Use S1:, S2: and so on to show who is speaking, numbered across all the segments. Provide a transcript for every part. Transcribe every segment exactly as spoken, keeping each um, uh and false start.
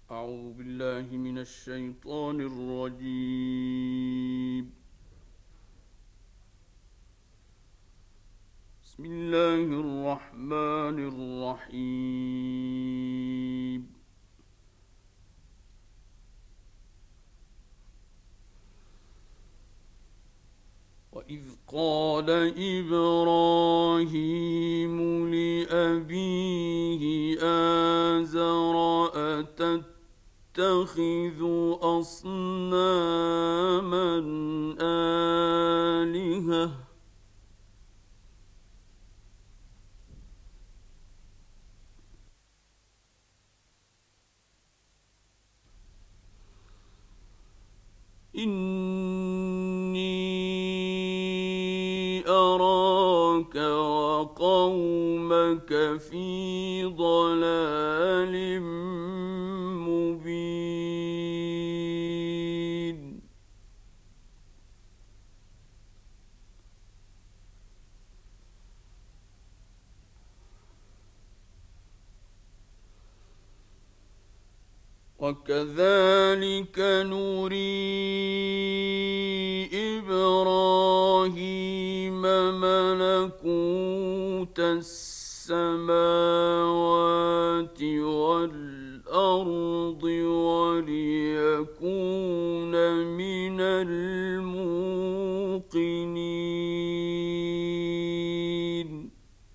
S1: أعوذ بالله من الشيطان الرجيم. بسم الله الرحمن الرحيم. وإذ قال إبراهيم لأبيه آزر أتتخذ أصناما آلهة إني أراك وقومك في ضلال مبين. وكذلك نري إبراهيم ملكوت السماوات والأرض وليكون من الموقنين.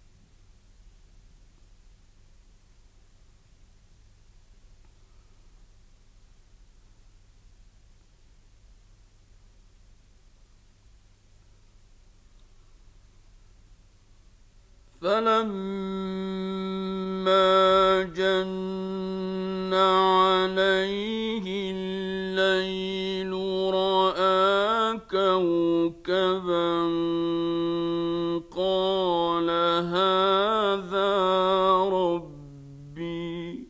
S1: فلما جن عليه الليل رأى كوكبا قال هذا ربي.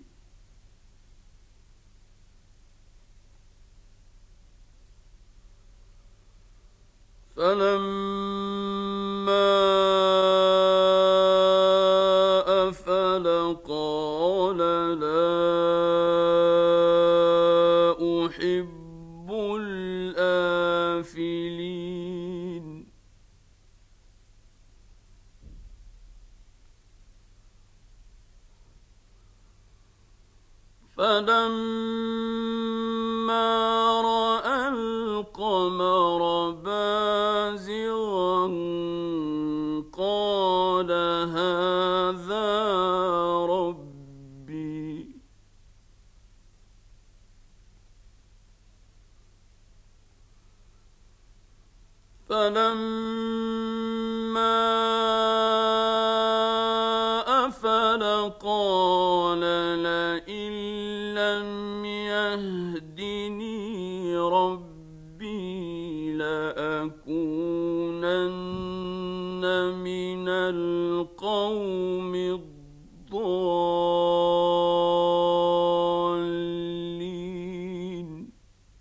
S1: فلما قال لا أحب الآفلين. فلما رأى القمر بازغا قال هذا ربي. فلما أفل قال لئن لم يهدني ربي لأكونن من القوم الضالين.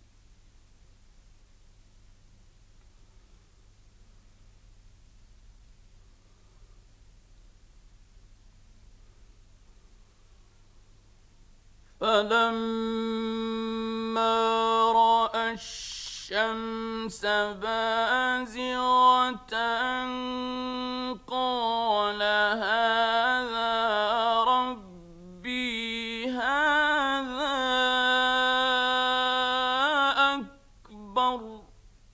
S1: فلما رأى الشمس بازغة قال هذا ربي هذا أكبر.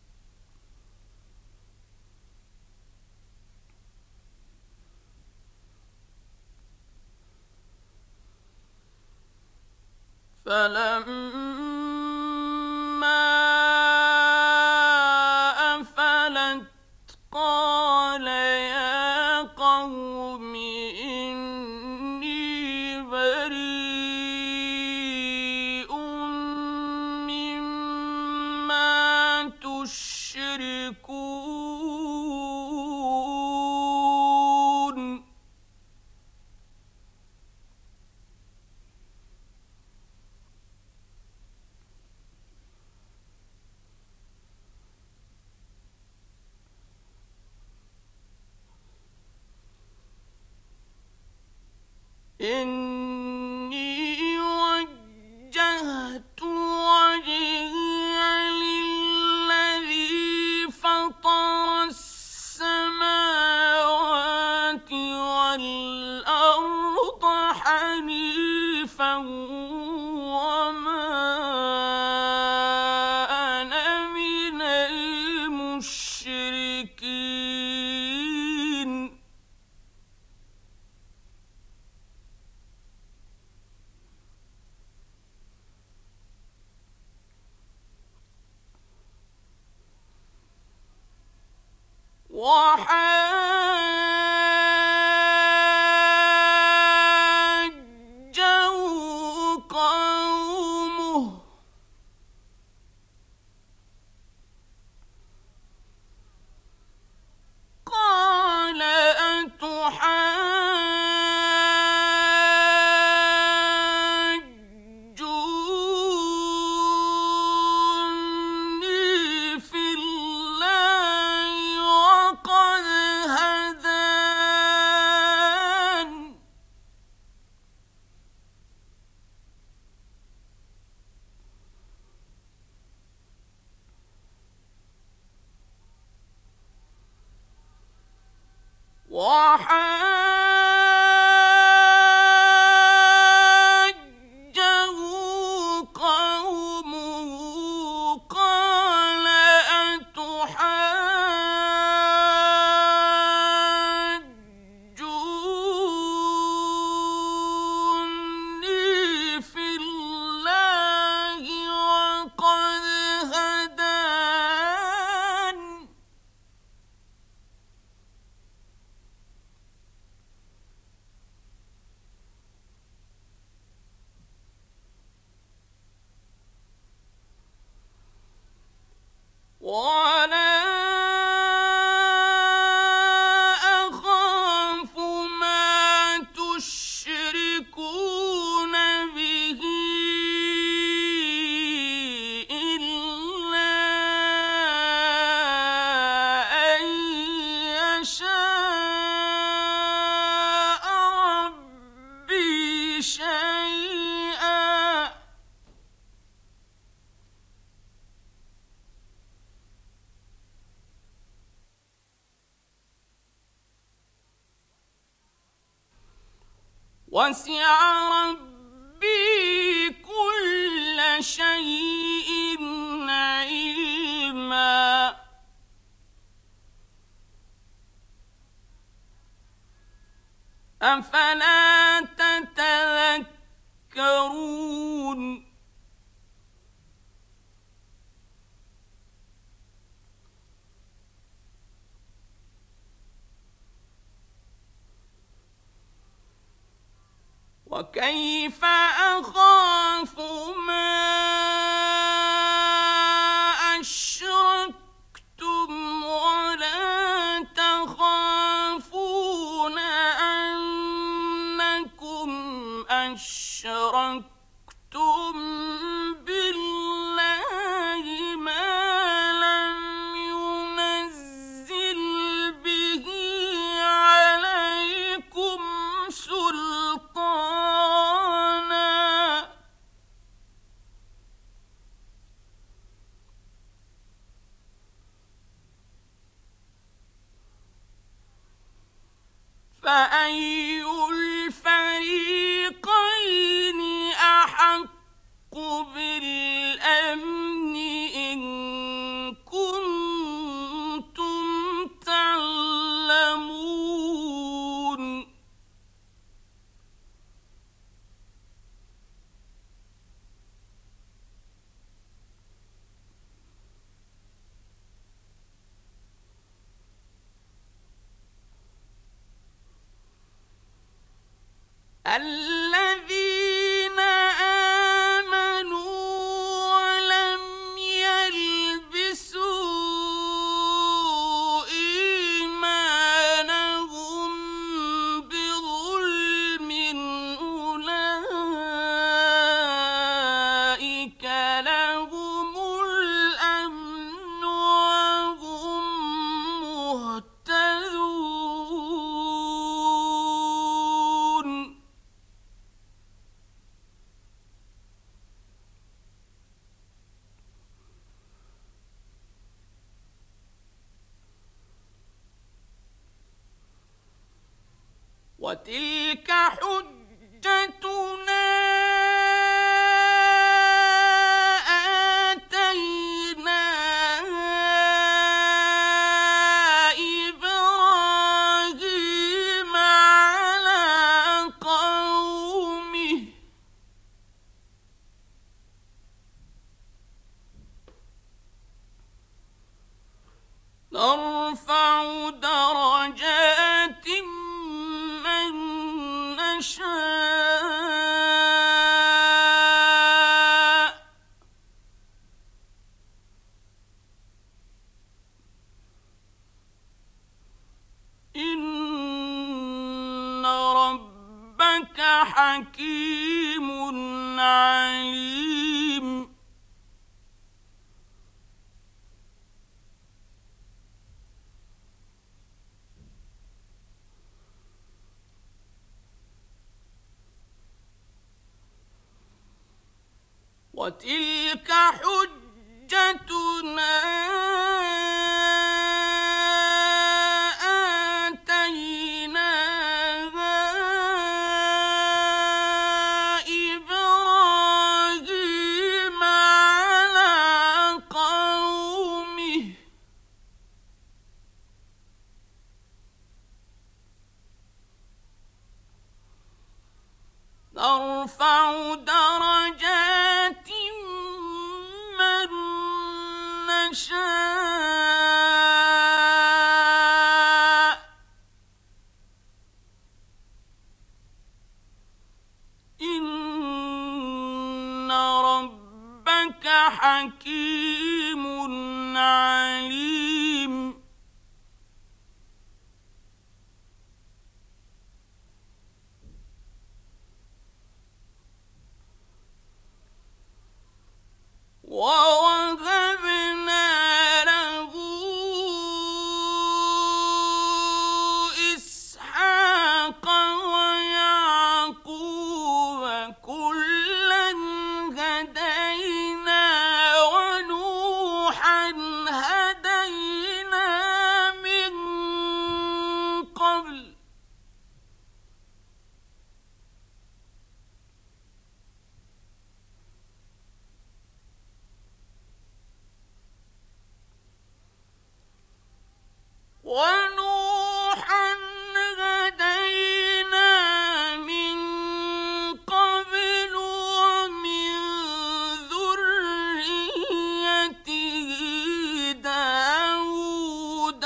S1: فلما أفلت قال يا قوم إني بريء مما تشركون. إني وجهت حنيفا وما أنا من المشركين وحاجه قومه قال أتحاجوني في الله وقد هدان وحاجه قومه قال أتحاجوني في الله وقد هدان ولا أخاف ما تشركون به إلا أن يشاء ربي شيئا وسع ربي كل شيء علما أفلا تتذكرون وكيف أخاف ما أشركتم ولا تخافون أنكم أشركتم بالله ما لم ينزل به عليكم سلطانا فأي الفريقين أحق بالأمن إن كنتم تعلمون الذين آمنوا ولم يلبسوا إيمانهم بظلم أولئك لهم الأمن وهم مهتدون وتلك حجتنا حكيم عليم. وتلك حجتنا آتيناها إبراهيم على قومه نرفع درجات من نشاء إن ربك حكيم عليم. ووهبنا له إسحاق ويعقوب كلا هدينا ونوحا هدينا من قبل ونوحا هدينا من قبل ومن ذريته داود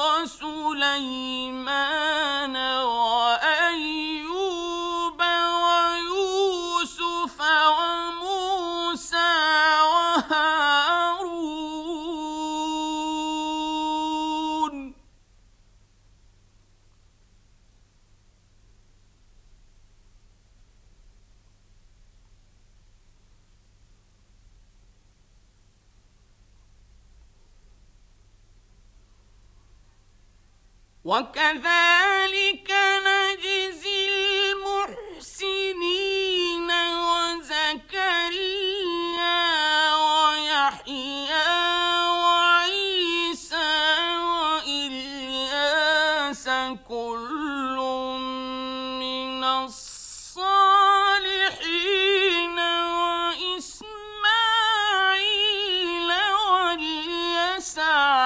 S1: وسليمان وأيوب ويوسف وموسى وهارون. وكذلك نجزي المحسنين وزكريا ويحيى وعيسى وإلياس كل من الصالحين وإسماعيل واليسع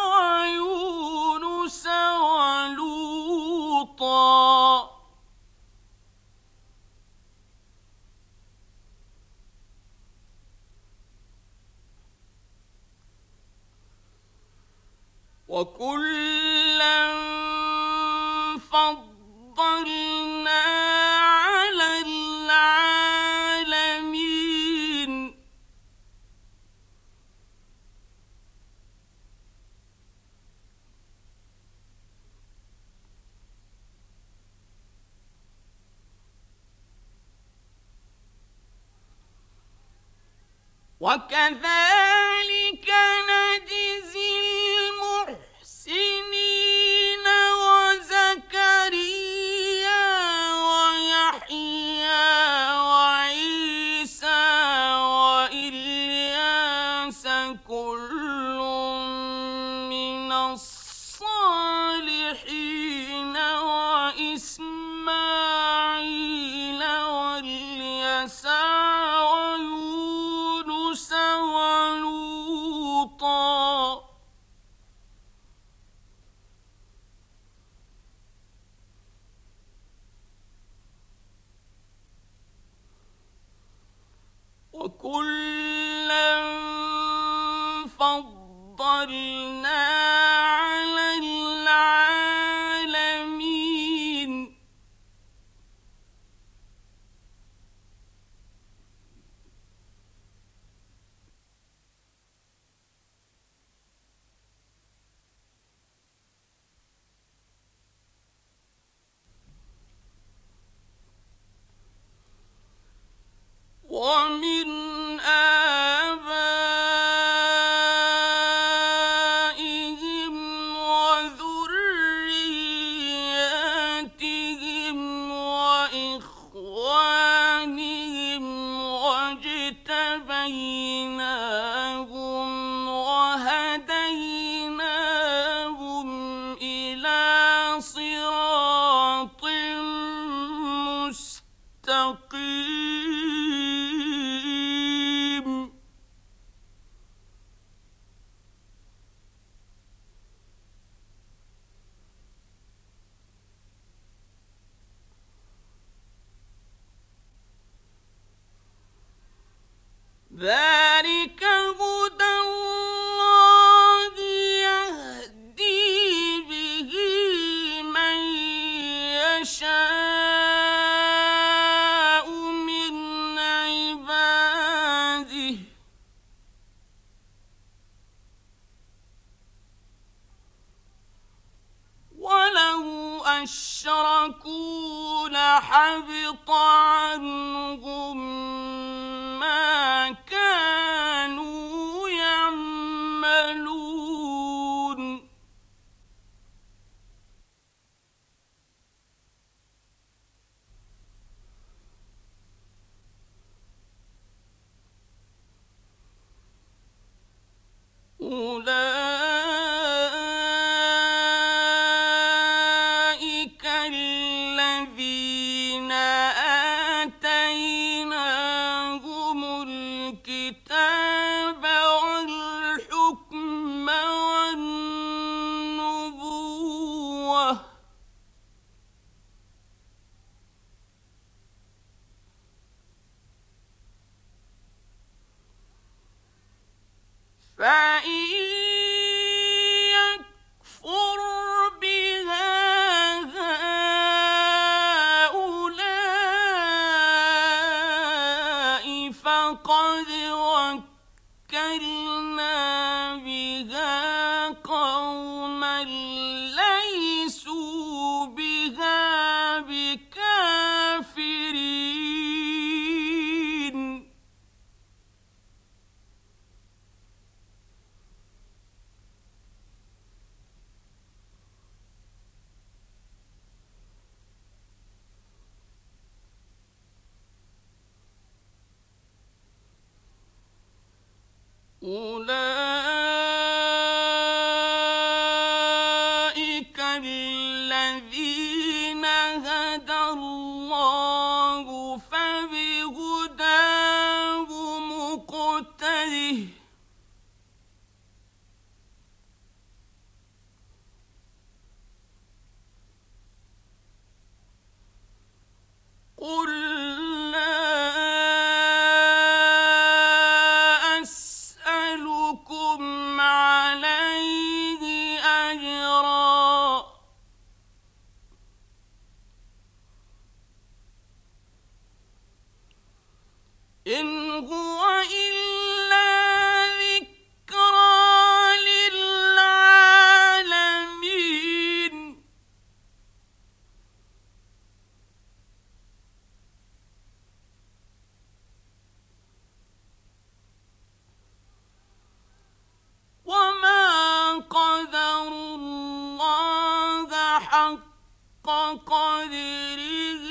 S1: ويونس ولوطا وكلا فضلنا على العالمين. وكذلك نجزي المحسنين وزكريا ويحيى وعيسى وإلياس كل من الصالحين وإسماعيل واليسع ويونس ولوطا إخوانهم واجتبيناهم وهديناهم إلى صراط مستقيم. ذلك هدى الله يهدي به من يشاء من عباده ولو أشركوا لحبط عنهم ما كانوا يعملون. أولئك الذين آتيناهم الكتاب والحكم والنبوة فإن يكفر بها هؤلاء فقد وكلنا بها قوما ليسوا بها بكافرين. أولئك الذين هدى الله فبهداه مقتده قل لا أسألكم عليه أجرا إن هو إلا ذكرى للعالمين. وما قدروا الله حق قدره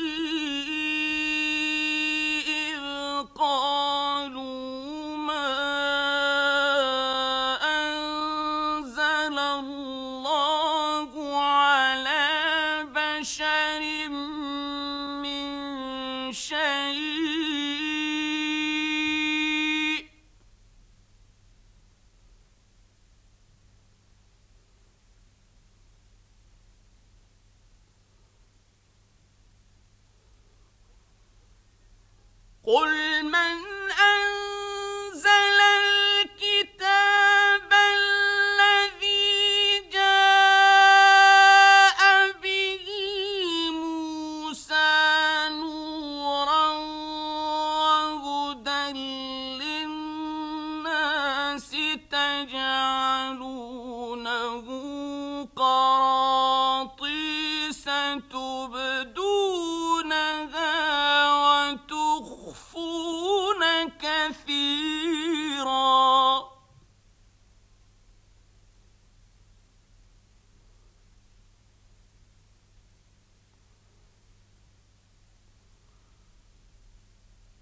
S1: إذ قالوا ما أنزل الله على بشر من شيء قل من أنزل الكتاب الذي جاء به موسى نورا وهدى للناس تجعلونه قراطيس تبدونها وتخفونها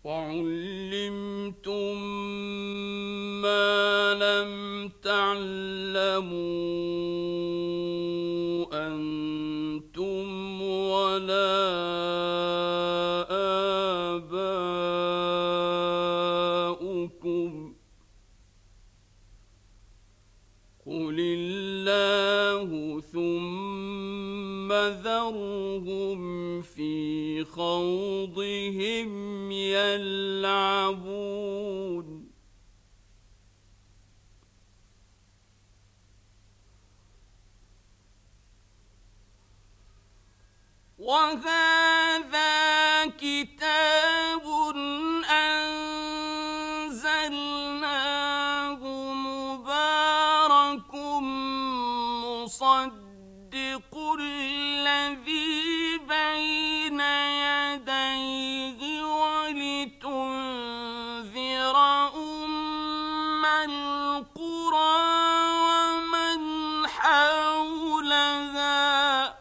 S1: وعلمتم ما لم تعلموا أنتم ولا آباؤكم قل الله ثم ذرهم في خوضهم يلعبون وهذا كتاب أنزلناه مبارك مصدق الذي بين يديه ولتنذر أم القرى ومن حولها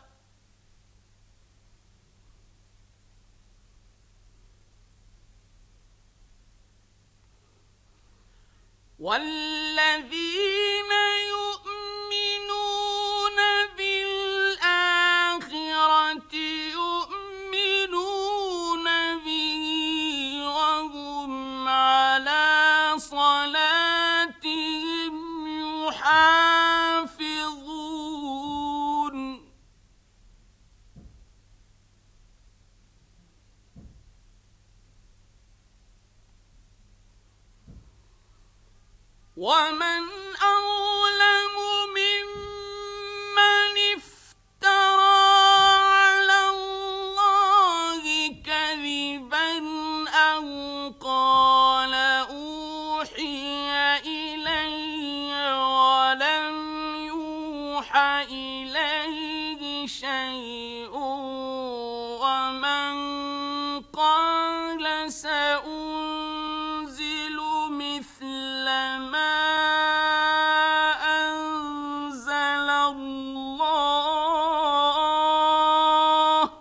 S1: والذين يؤمنون بالآخرة يؤمنون به وهم على صلاتهم يحافظون ومن أظلم ممن افترى على الله كذبا أو قال أوحي إلي ولم يوحى إليه شيء ومن قال سأنزل مثل ما أنزل الله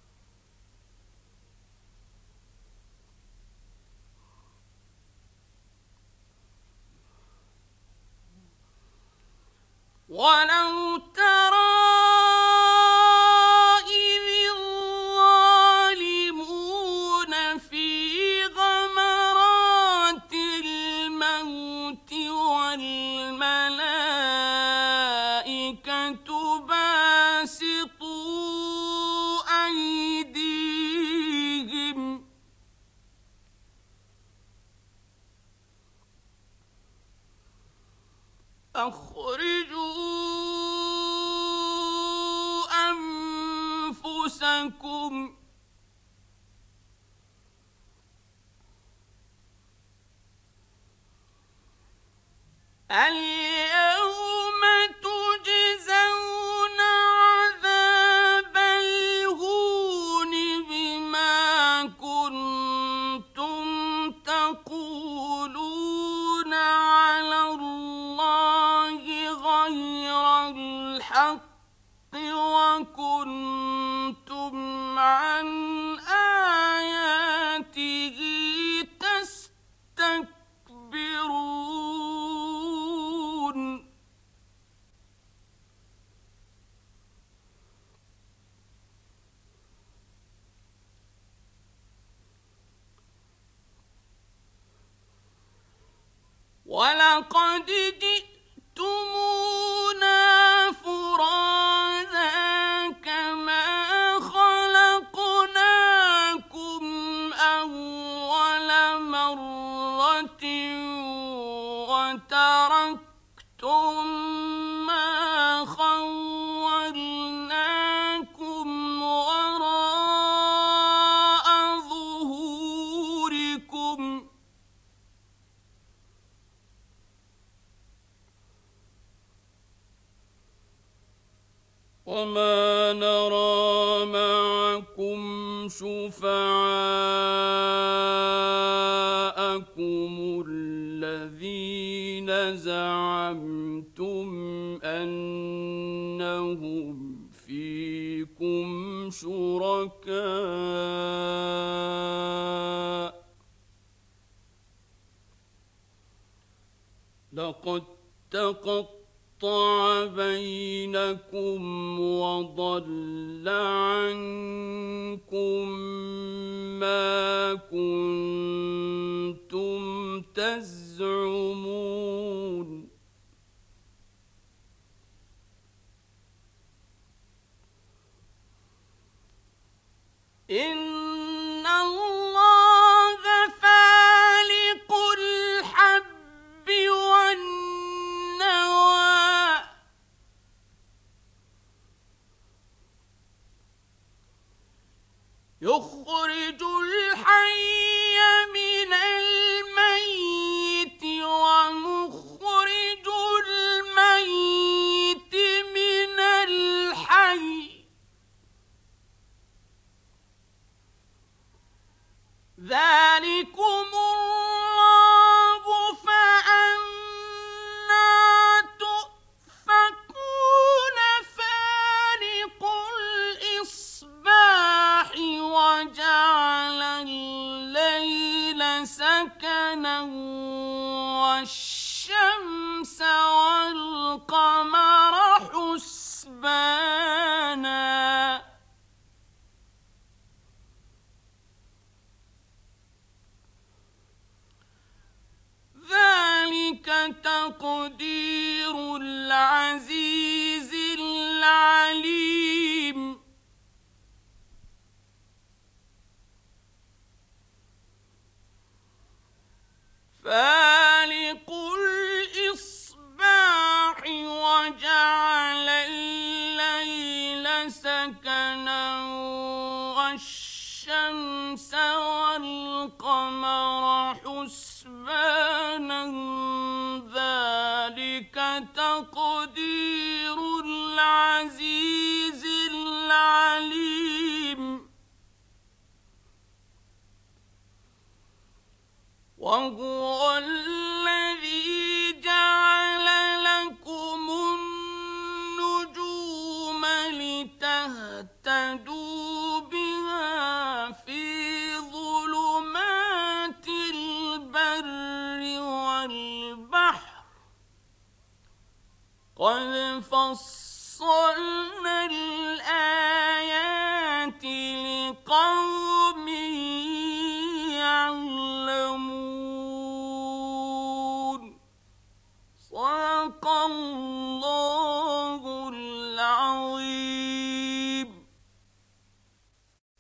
S1: ولو ترى إذ الظالمون في غمرات الموت والملائكة باسطوا أيديهم أخرجوا أنفسكم اليوم تجزون عذاب الهون بما كنتم تقولون على الله غير الحق وكنتم عن آياته تستكبرون ولقد جئتمونا فرادا كما خلقناكم أول مرة وتركتم ما خولناكم وراء ظهوركم وما نرى معكم شفعاءكم الذين زعمتم أنهم فيكم شركاء لقد تقطع بينكم وضل عنكم ما كنتم تزعمون إن الله فالق الحب والنوى يخرج الحي من الميت ومخرج الميت من الحي ذلكم الله فأنى تؤفكون فالق الإصباح وجعل الليل سكنا والشمس والقمر حسبانا ذلك تقدير العزيز العليم فالق الإصباح وجعل الليل سكنا والشمس والقمر حسبانا ذلك تقدير العزيز العليم وهو الذي جعل لكم النجوم لتهتدوا بها في ظلمات البر والبحر قد فصلنا